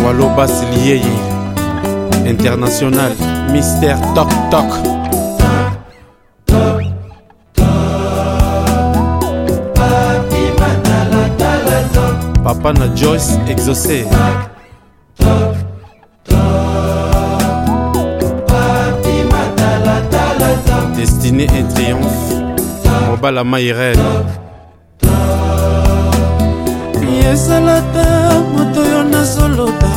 Waloba Silieye International Mystère Toc Toc. Papa na Joyce exaucé. Destinée et triomphe. Mobala Maïrel. Yesalata moto yo nazolota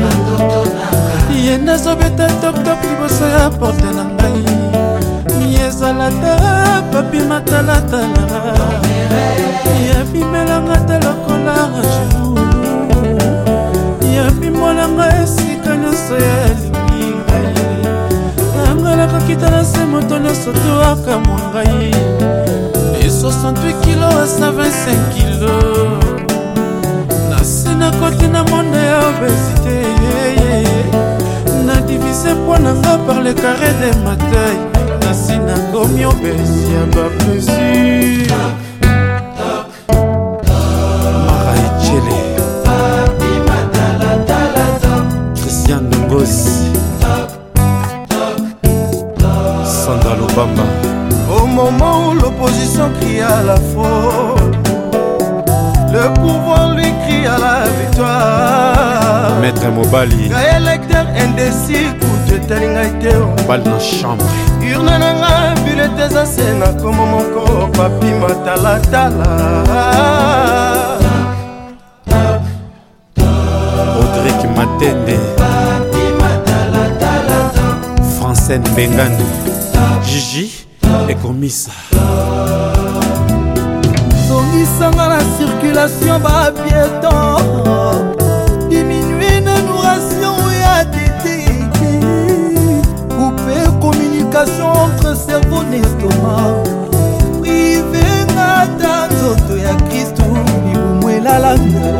ye nazobeta toktok liboso ya porte na ngai. Yesalata papi matalatala yabimelanga te lokola rajou yabimolanga esika nyonso ya elingi ngai angalaka kitala se moto nyonso toakamwa ngai e 68 kilo a 125 kilo na koti na monde ya obésité na divise poids nanga par le carré de ma taille nasi nakomi obési ya baplesir Maraïchele Christian Nongosi Sandra Lobamba. Au moment où l'opposition crie à la faute, le pouvoir lui crie à la victoire. Maître Mobali Gaël lecteur indécis Koute telinga iteo Bal na chambre Urne nanga bulletin za sena Komo moko papi matalatala Audric Matende Francine Bengane Gigi Ekomisa Songisanga la circulation ba piéton diminuer na nourration ya tété couper communication entre cerveau et estomac privé na nzoto ya Kristo libumwela langa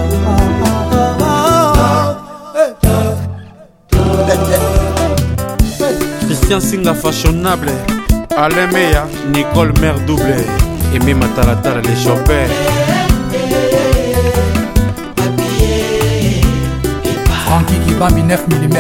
Christian Singa fashionable Alain Meya Nicole Mère Double Aimé Matalatala les chopeurs Francky Kibambi 9 mm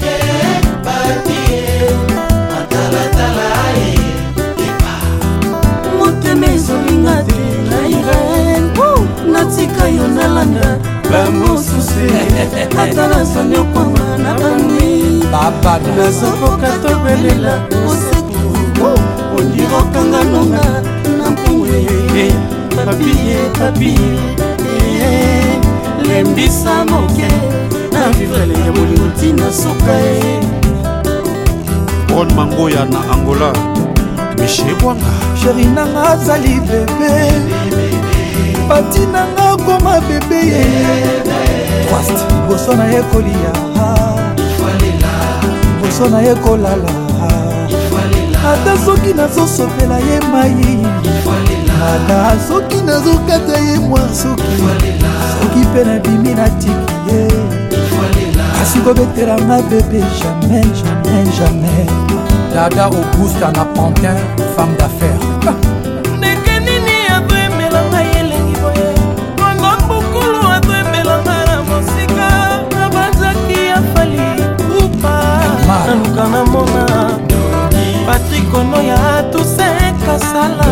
motema ezolinga te na irene natika yo nalanda bamosuse ata nazoni okwama na banwi nazokoka tobelela oseku ondirokanga nonga na mpungu papiye lembisa moke na vivrele ya bolingo ntina soka ye Ron Mangoya na Angola Michel Bwanga Chéri nanga azali bébé Pati nanga koma bébé ye Trust Boso na ye kolia Boso na ye kolala Ata soki nazosopela ye mai Ata soki nazokata ye mwa soki pe na bimi na tiki ye Kasi kobetelanga bébé jamais, jamais, jamais Dada Augusta na Pantin, femme d'affaires. ndeke nini atwemelanga elengi boye kongo bukulu atwemelanga na mosika na banzaki ya fali upa naluka na mona Patrick Ono ya Toussaint Kasala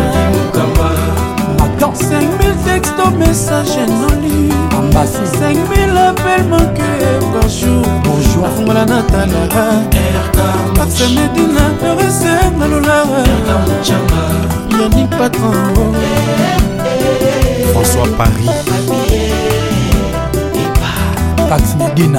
5000 textos messages non lus 5000 appels manqués par jour Bonjour Afungola Natala Parce Medina Teresa Malolara Yannick Patron François Paris Tax Medina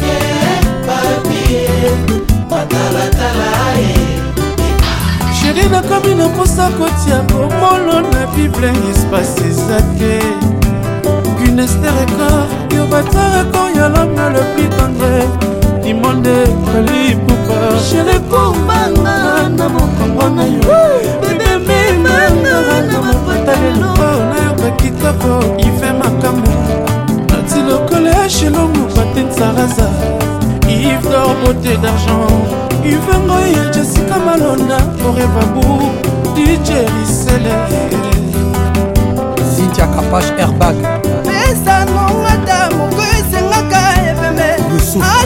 Chéri nakomi na posa kotia bomolo na bible espace eza te Gunester Record yo bata record ya l'homme le plus tendre du monde Kali Poupa Chéri kumbanga na mokongo na yo Bebe memanga na mapata lelo na yo bakitoko Ife makamu Nati lokole ya shelongu Paten Saraza Yves d'or beauté d'argent Yves Ngoy Jessica Malonda Forever Boo DJ Rissele Cynthia Kapache Airbag Pesa nonga ta moko esengaka ebeme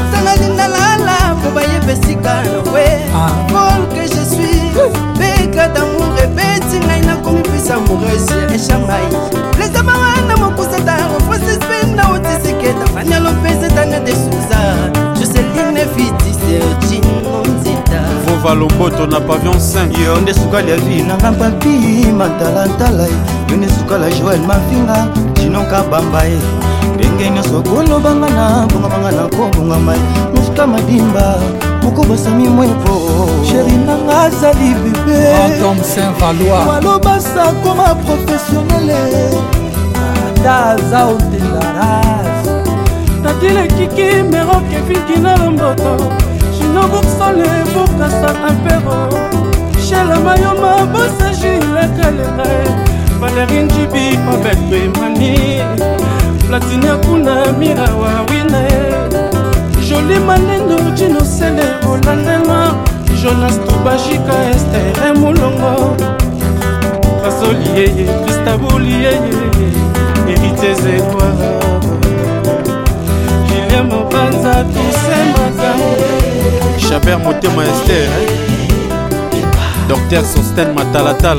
Lomboto na pavillon 5. Yo nde suka la vie nanga papi matalantala. Yo nde suka la Joël Mafinga Jinonka Bambaye. Ndenge nyonso kolobanga na bonga na kobonga mai. Muska madimba moko basami mwepo. Chéri nanga azali bébé Antom Saint-Valois walobasa koma professionnel ata aza otendaras Nadile kiki mero kefiki na lomboto Chino buksole bukasa apero Shela mayoma bosa jile kalere Valerine Jibi Obed Bemani Platine kuna mirawa wine Joli manendo Gino Sele Olandema Jonas Tubajika Esther Moulongo Fasoli yeye Christaboli yeye Héritier Zekwara Julien Mobanza Toussaint Makambo Chabert Motema Esther Docteur Sosten Matalatala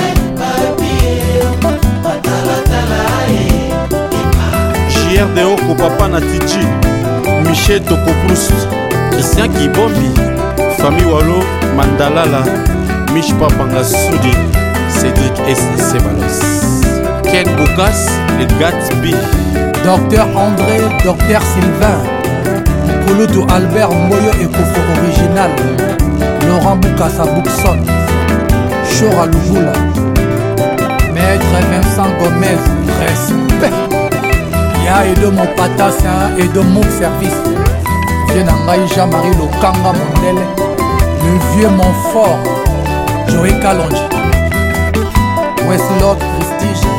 JR de Oko Papa Natiji Michel Toko Proust Christian Kibombi Famille Walo Mandalala Mich Papanga Soudi Cédric S. Sebalos Ken Boukas Le Gatsby Docteur André, Docteur Sylvain Kouloudou Albert Moyo Ekofo Original Laurent Boukassa Boukson Chora Louvoula Maître Vincent Gomez Respect Ya Edo mon patassin Edo mon service Vienangaï Jean-Marie Lokanga Mondele Le vieux Montfort Joey Kalonji Westlord Prestige